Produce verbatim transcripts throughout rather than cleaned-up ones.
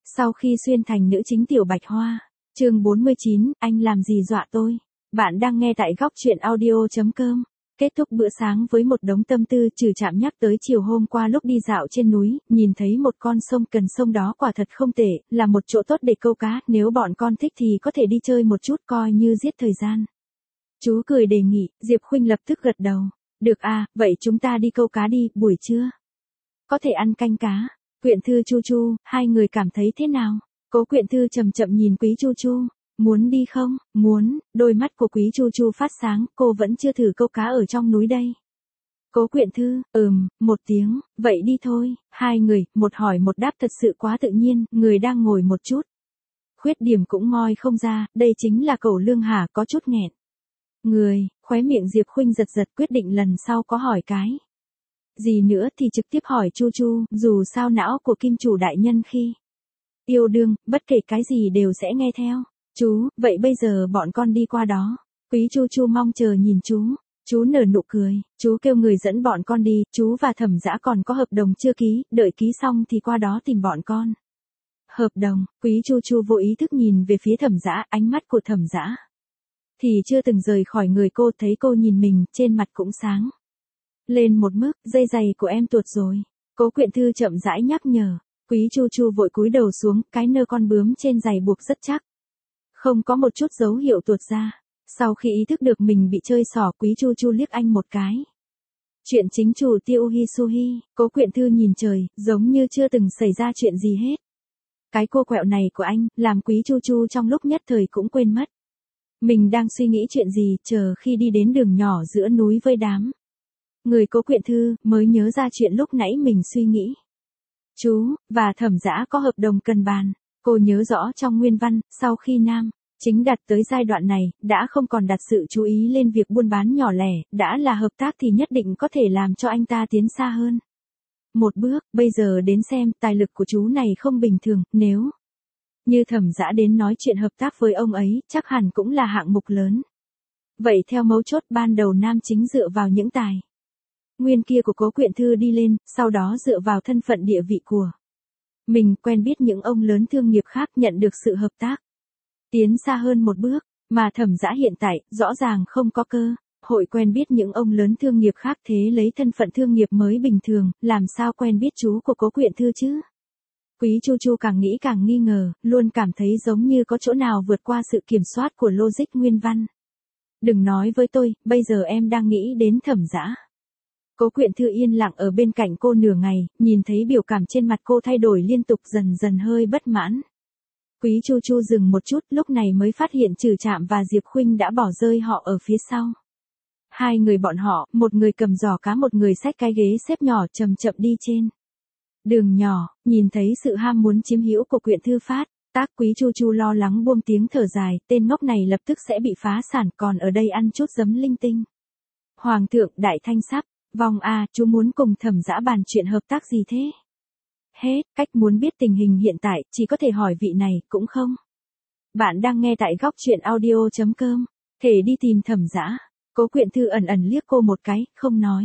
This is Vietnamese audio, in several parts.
Sau khi xuyên thành nữ chính Tiểu Bạch Hoa, chương bốn mươi chín, anh làm gì dọa tôi. Bạn đang nghe tại góc truyện audio.com. Kết thúc bữa sáng với một đống tâm tư, trừ chạm nhắc tới chiều hôm qua lúc đi dạo trên núi, nhìn thấy một con sông, cần sông đó quả thật không tệ, là một chỗ tốt để câu cá, nếu bọn con thích thì có thể đi chơi một chút coi như giết thời gian. Chú cười đề nghị, Diệp Khuynh lập tức gật đầu. Được à, vậy chúng ta đi câu cá đi, buổi trưa có thể ăn canh cá. Quyện Thư Chu Chu, hai người cảm thấy thế nào? Cố Quyện Thư chậm chậm nhìn Quý Chu Chu. Muốn đi không? Muốn. Đôi mắt của Quý Chu Chu phát sáng, cô vẫn chưa thử câu cá ở trong núi đây. Cố Quyện Thư, ừm, một tiếng, vậy đi thôi. Hai người, một hỏi một đáp thật sự quá tự nhiên, người đang ngồi một chút. Khuyết điểm cũng ngoi không ra, đây chính là cẩu lương hả, có chút nghẹn. Người, khóe miệng Diệp Khuynh giật giật, quyết định lần sau có hỏi cái gì nữa thì trực tiếp hỏi Chu Chu, dù sao não của kim chủ đại nhân khi yêu đương, bất kể cái gì đều sẽ nghe theo. Chú, vậy bây giờ bọn con đi qua đó. Quý Chu Chu mong chờ nhìn chú. Chú nở nụ cười, chú kêu người dẫn bọn con đi, chú và Thẩm Dã còn có hợp đồng chưa ký, đợi ký xong thì qua đó tìm bọn con. Hợp đồng, Quý Chu Chu vô ý thức nhìn về phía Thẩm Dã, ánh mắt của Thẩm Dã thì chưa từng rời khỏi người cô, thấy cô nhìn mình, trên mặt cũng sáng lên một mức, dây giày của em tuột rồi. Cố Quyện Thư chậm rãi nhắc nhở. Quý Chu Chu vội cúi đầu xuống, cái nơ con bướm trên giày buộc rất chắc, không có một chút dấu hiệu tuột ra. Sau khi ý thức được mình bị chơi xỏ, Quý Chu Chu liếc anh một cái. Chuyện chính chủ Tiêu Hisuhi, Cố Quyện Thư nhìn trời, giống như chưa từng xảy ra chuyện gì hết. Cái cô quẹo này của anh, làm Quý Chu Chu trong lúc nhất thời cũng quên mất mình đang suy nghĩ chuyện gì, chờ khi đi đến đường nhỏ giữa núi với đám người Cố Quyện Thư, mới nhớ ra chuyện lúc nãy mình suy nghĩ. Chú, và Thẩm Dã có hợp đồng cần bàn. Cô nhớ rõ trong nguyên văn, sau khi nam chính đạt tới giai đoạn này, đã không còn đặt sự chú ý lên việc buôn bán nhỏ lẻ, đã là hợp tác thì nhất định có thể làm cho anh ta tiến xa hơn một bước. Bây giờ đến xem, tài lực của chú này không bình thường, nếu như Thẩm Dã đến nói chuyện hợp tác với ông ấy, chắc hẳn cũng là hạng mục lớn. Vậy theo mấu chốt ban đầu nam chính dựa vào những tài nguyên kia của Cố Quyện Thư đi lên, sau đó dựa vào thân phận địa vị của mình quen biết những ông lớn thương nghiệp khác, nhận được sự hợp tác, tiến xa hơn một bước, mà Thẩm Dã hiện tại, rõ ràng không có cơ hội quen biết những ông lớn thương nghiệp khác, thế lấy thân phận thương nghiệp mới bình thường, làm sao quen biết chú của Cố Quyện Thư chứ? Quý Chu Chu càng nghĩ càng nghi ngờ, luôn cảm thấy giống như có chỗ nào vượt qua sự kiểm soát của logic nguyên văn. Đừng nói với tôi, bây giờ em đang nghĩ đến Thẩm Dã. Cố Quyện Thư yên lặng ở bên cạnh cô nửa ngày, nhìn thấy biểu cảm trên mặt cô thay đổi liên tục, dần dần hơi bất mãn. Quý Chu Chu dừng một chút, lúc này mới phát hiện Trừ Trạm và Diệp Khuynh đã bỏ rơi họ ở phía sau. Hai người bọn họ, một người cầm giỏ cá, một người xách cái ghế xếp nhỏ, chậm chậm đi trên đường nhỏ. Nhìn thấy sự ham muốn chiếm hữu của Quyện Thư phát tác, Quý Chu Chu lo lắng buông tiếng thở dài, tên ngốc này lập tức sẽ bị phá sản, còn ở đây ăn chút giấm linh tinh. Hoàng thượng, đại thanh sắp vòng à, chú muốn cùng Thẩm Dã bàn chuyện hợp tác gì thế? Hết, cách muốn biết tình hình hiện tại, chỉ có thể hỏi vị này, cũng không. Bạn đang nghe tại góc truyện audio.com. Thể đi tìm Thẩm Dã. Cố Quyện Thư ẩn ẩn liếc cô một cái, không nói.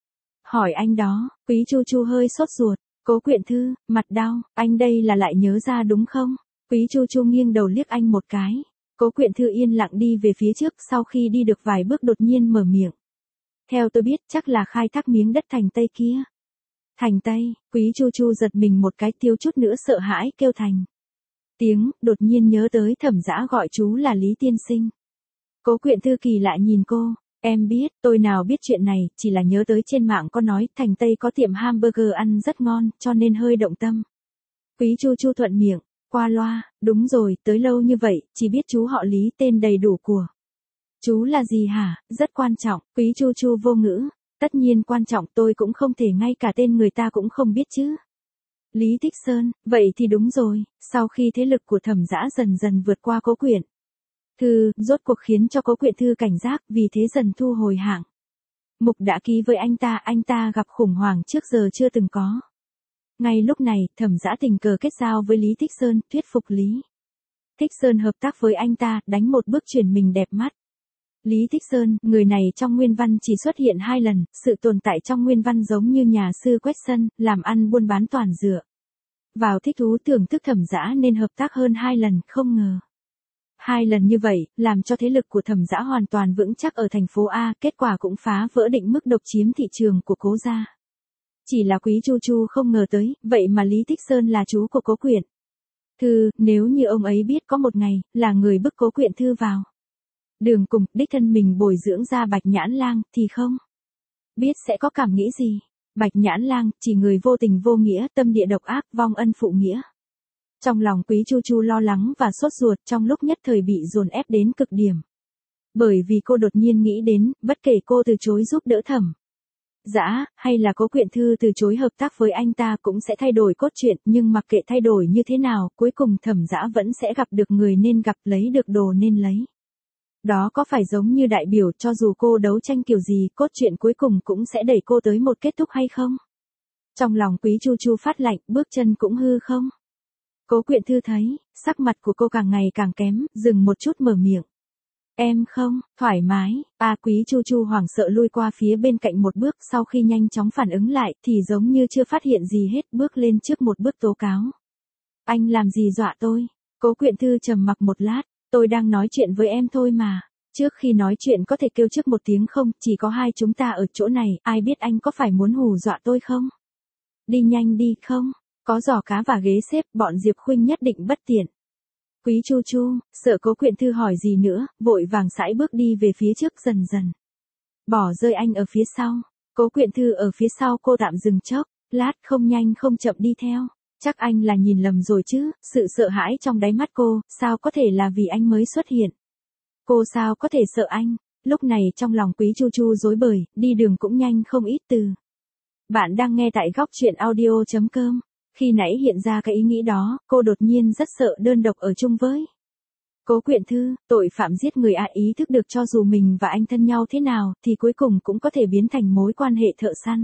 Hỏi anh đó, Quý Chu Chu hơi sốt ruột. Cố Quyện Thư, mặt đau, anh đây là lại nhớ ra đúng không? Quý Chu Chu nghiêng đầu liếc anh một cái. Cố Quyện Thư yên lặng đi về phía trước, sau khi đi được vài bước đột nhiên mở miệng. Theo tôi biết, chắc là khai thác miếng đất Thành Tây kia. Thành Tây, Quý Chu Chu giật mình một cái, thiếu chút nữa sợ hãi kêu thành tiếng, đột nhiên nhớ tới Thẩm Dã gọi chú là Lý Tiên Sinh. Cố Quyện Thư kỳ lạ nhìn cô, em biết, tôi nào biết chuyện này, chỉ là nhớ tới trên mạng có nói Thành Tây có tiệm hamburger ăn rất ngon, cho nên hơi động tâm. Quý Chu Chu thuận miệng, qua loa, đúng rồi, tới lâu như vậy, chỉ biết chú họ Lý, tên đầy đủ của chú là gì hả? Rất quan trọng. Quý Chu Chu vô ngữ. Tất nhiên quan trọng, tôi cũng không thể ngay cả tên người ta cũng không biết chứ. Lý Thích Sơn, vậy thì đúng rồi. Sau khi thế lực của Thẩm Dã dần dần vượt qua Cố Quyện Thư, rốt cuộc khiến cho Cố Quyện Thư cảnh giác, vì thế dần thu hồi hạng mục đã ký với anh ta, anh ta gặp khủng hoảng trước giờ chưa từng có. Ngay lúc này, Thẩm Dã tình cờ kết giao với Lý Thích Sơn, thuyết phục Lý Thích Sơn hợp tác với anh ta, đánh một bước chuyển mình đẹp mắt. Lý Thích Sơn, người này trong nguyên văn chỉ xuất hiện hai lần, sự tồn tại trong nguyên văn giống như nhà sư quét sân, làm ăn buôn bán toàn dựa vào thích thú thưởng thức Thẩm Dã nên hợp tác hơn hai lần, không ngờ. Hai lần như vậy, làm cho thế lực của Thẩm Dã hoàn toàn vững chắc ở thành phố A, kết quả cũng phá vỡ định mức độc chiếm thị trường của Cố gia. Chỉ là Quý Chu Chu không ngờ tới, vậy mà Lý Tích Sơn là chú của Cố Quyện Thư, nếu như ông ấy biết có một ngày, là người bức Cố Quyện Thư vào đường cùng, đích thân mình bồi dưỡng ra Bạch Nhãn Lang, thì không biết sẽ có cảm nghĩ gì. Bạch Nhãn Lang, chỉ người vô tình vô nghĩa, tâm địa độc ác, vong ân phụ nghĩa. Trong lòng Quý Chu Chu lo lắng và sốt ruột trong lúc nhất thời bị dồn ép đến cực điểm. Bởi vì cô đột nhiên nghĩ đến, bất kể cô từ chối giúp đỡ Thẩm Dã, hay là Cố Quyện Thư từ chối hợp tác với anh ta cũng sẽ thay đổi cốt truyện, nhưng mặc kệ thay đổi như thế nào, cuối cùng Thẩm Dã vẫn sẽ gặp được người nên gặp, lấy được đồ nên lấy. Đó có phải giống như đại biểu cho dù cô đấu tranh kiểu gì, cốt truyện cuối cùng cũng sẽ đẩy cô tới một kết thúc hay không? Trong lòng Quý Chu Chu phát lạnh, bước chân cũng hư không. Cố Quyện Thư thấy, sắc mặt của cô càng ngày càng kém, dừng một chút mở miệng. Em không, thoải mái, à Quý Chu Chu hoảng sợ lui qua phía bên cạnh một bước, sau khi nhanh chóng phản ứng lại, thì giống như chưa phát hiện gì hết, bước lên trước một bước tố cáo. Anh làm gì dọa tôi? Cố Quyện Thư trầm mặc một lát, tôi đang nói chuyện với em thôi mà. Trước khi nói chuyện có thể kêu trước một tiếng không, chỉ có hai chúng ta ở chỗ này, ai biết anh có phải muốn hù dọa tôi không? Đi nhanh đi không? Có giỏ cá và ghế xếp, bọn Diệp Khuynh nhất định bất tiện. Quý Chu Chu, sợ Cố Quyện Thư hỏi gì nữa, vội vàng sải bước đi về phía trước dần dần. Bỏ rơi anh ở phía sau. Cố Quyện Thư ở phía sau cô tạm dừng chốc, lát không nhanh không chậm đi theo. Chắc anh là nhìn lầm rồi chứ, sự sợ hãi trong đáy mắt cô, sao có thể là vì anh mới xuất hiện. Cô sao có thể sợ anh, lúc này trong lòng Quý Chu Chu rối bời, đi đường cũng nhanh không ít từ. Bạn đang nghe tại góc truyện audio chấm com. Khi nãy hiện ra cái ý nghĩ đó, cô đột nhiên rất sợ đơn độc ở chung với Cố Quyện Thư, tội phạm giết người à, ý thức được cho dù mình và anh thân nhau thế nào, thì cuối cùng cũng có thể biến thành mối quan hệ thợ săn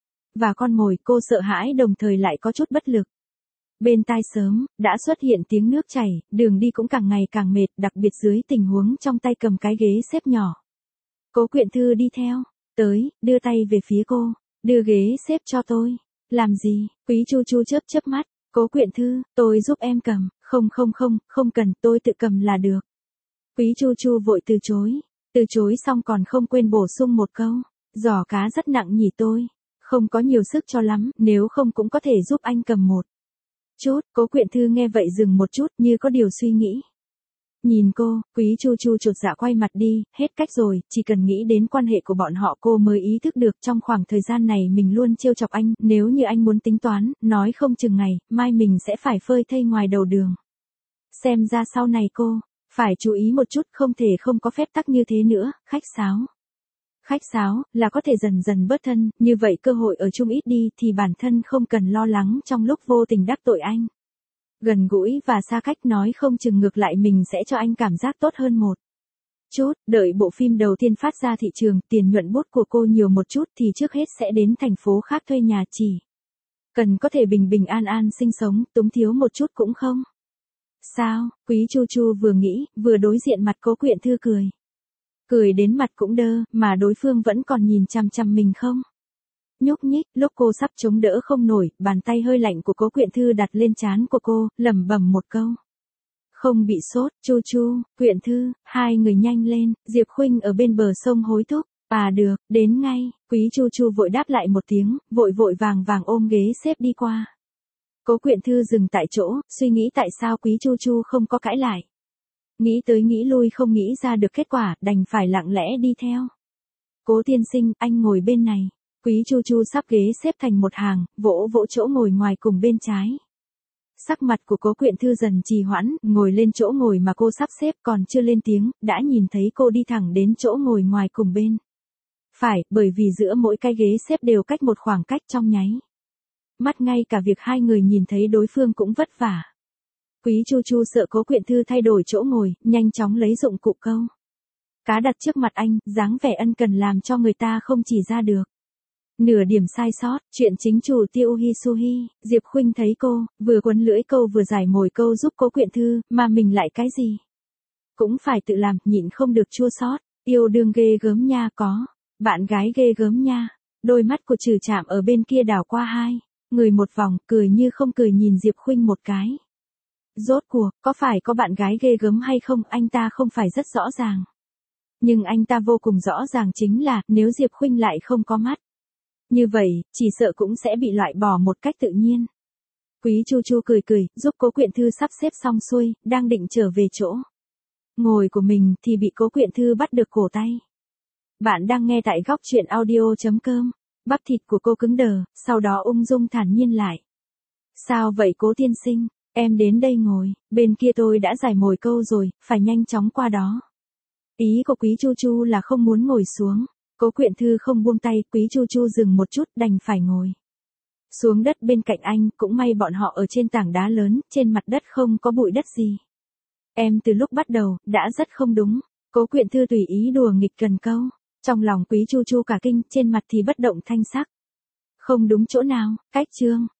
và con mồi, cô sợ hãi đồng thời lại có chút bất lực. Bên tai sớm, đã xuất hiện tiếng nước chảy, đường đi cũng càng ngày càng mệt, đặc biệt dưới tình huống trong tay cầm cái ghế xếp nhỏ. Cố Quyện Thư đi theo, tới, đưa tay về phía cô, đưa ghế xếp cho tôi. Làm gì? Quý Chu Chu chớp chớp mắt, Cố Quyện Thư, tôi giúp em cầm, không không không, không cần, tôi tự cầm là được. Quý Chu Chu vội từ chối, từ chối xong còn không quên bổ sung một câu, giỏ cá rất nặng nhỉ, tôi không có nhiều sức cho lắm, nếu không cũng có thể giúp anh cầm một chút. Cố Quyện Thư nghe vậy dừng một chút như có điều suy nghĩ. Nhìn cô, Quý Chu Chu chột dạ quay mặt đi, hết cách rồi, chỉ cần nghĩ đến quan hệ của bọn họ cô mới ý thức được trong khoảng thời gian này mình luôn trêu chọc anh, nếu như anh muốn tính toán, nói không chừng ngày, mai mình sẽ phải phơi thây ngoài đầu đường. Xem ra sau này cô, phải chú ý một chút, không thể không có phép tắc như thế nữa, khách sáo. Khách sáo, là có thể dần dần bớt thân, như vậy cơ hội ở chung ít đi thì bản thân không cần lo lắng trong lúc vô tình đắc tội anh. Gần gũi và xa cách nói không chừng ngược lại mình sẽ cho anh cảm giác tốt hơn một chút, đợi bộ phim đầu tiên phát ra thị trường, tiền nhuận bút của cô nhiều một chút thì trước hết sẽ đến thành phố khác thuê nhà, chỉ cần có thể bình bình an an sinh sống, túng thiếu một chút cũng không sao. Quý Chu Chu vừa nghĩ, vừa đối diện mặt Cố Quyện Thư cười. Cười đến mặt cũng đơ, mà đối phương vẫn còn nhìn chằm chằm mình không nhúc nhích. Lúc cô sắp chống đỡ không nổi, bàn tay hơi lạnh của Cố Quyện Thư đặt lên trán của cô, lẩm bẩm một câu. Không bị sốt, Chu Chu, Quyện Thư, hai người nhanh lên, Diệp Khuynh ở bên bờ sông hối thúc. À được, đến ngay. Quý Chu Chu vội đáp lại một tiếng, vội vội vàng vàng ôm ghế xếp đi qua. Cố Quyện Thư dừng tại chỗ, suy nghĩ tại sao Quý Chu Chu không có cãi lại. Nghĩ tới nghĩ lui không nghĩ ra được kết quả, đành phải lặng lẽ đi theo. Cố tiên sinh, anh ngồi bên này. Quý Chu Chu sắp ghế xếp thành một hàng, vỗ vỗ chỗ ngồi ngoài cùng bên trái. Sắc mặt của Cố Quyện Thư dần trì hoãn, ngồi lên chỗ ngồi mà cô sắp xếp, còn chưa lên tiếng, đã nhìn thấy cô đi thẳng đến chỗ ngồi ngoài cùng bên phải, bởi vì giữa mỗi cái ghế xếp đều cách một khoảng cách trong nháy mắt, ngay cả việc hai người nhìn thấy đối phương cũng vất vả. Quý Chu Chu sợ Cố Quyện Thư thay đổi chỗ ngồi, nhanh chóng lấy dụng cụ câu cá đặt trước mặt anh, dáng vẻ ân cần làm cho người ta không chỉ ra được nửa điểm sai sót. Chuyện chính chủ Tiêu Hisuhi, Diệp Khuynh thấy cô, vừa quấn lưỡi câu vừa giải mồi câu giúp Cố Quyện Thư, mà mình lại cái gì cũng phải tự làm, nhịn không được chua xót. Yêu đương ghê gớm nha, có bạn gái ghê gớm nha. Đôi mắt của Trừ Trạm ở bên kia đảo qua hai Người một vòng, cười như không cười nhìn Diệp Khuynh một cái. Rốt cuộc, có phải có bạn gái ghê gớm hay không, anh ta không phải rất rõ ràng. Nhưng anh ta vô cùng rõ ràng chính là, nếu Diệp Khuynh lại không có mắt. Như vậy, chỉ sợ cũng sẽ bị loại bỏ một cách tự nhiên. Quý Chu Chu cười cười, giúp Cố Quyện Thư sắp xếp xong xuôi, đang định trở về chỗ ngồi của mình thì bị Cố Quyện Thư bắt được cổ tay. Bạn đang nghe tại góc truyện audio.com. Bắp thịt của cô cứng đờ, sau đó ung dung thản nhiên lại. Sao vậy Cố tiên sinh, em đến đây ngồi, bên kia tôi đã giải mồi câu rồi, phải nhanh chóng qua đó. Ý của Quý Chu Chu là không muốn ngồi xuống. Cố Quyện Thư không buông tay, Quý Chu Chu dừng một chút đành phải ngồi xuống đất bên cạnh anh, cũng may bọn họ ở trên tảng đá lớn, trên mặt đất không có bụi đất gì. Em từ lúc bắt đầu, đã rất không đúng. Cố Quyện Thư tùy ý đùa nghịch cần câu. Trong lòng Quý Chu Chu cả kinh, trên mặt thì bất động thanh sắc. Không đúng chỗ nào, cách chương.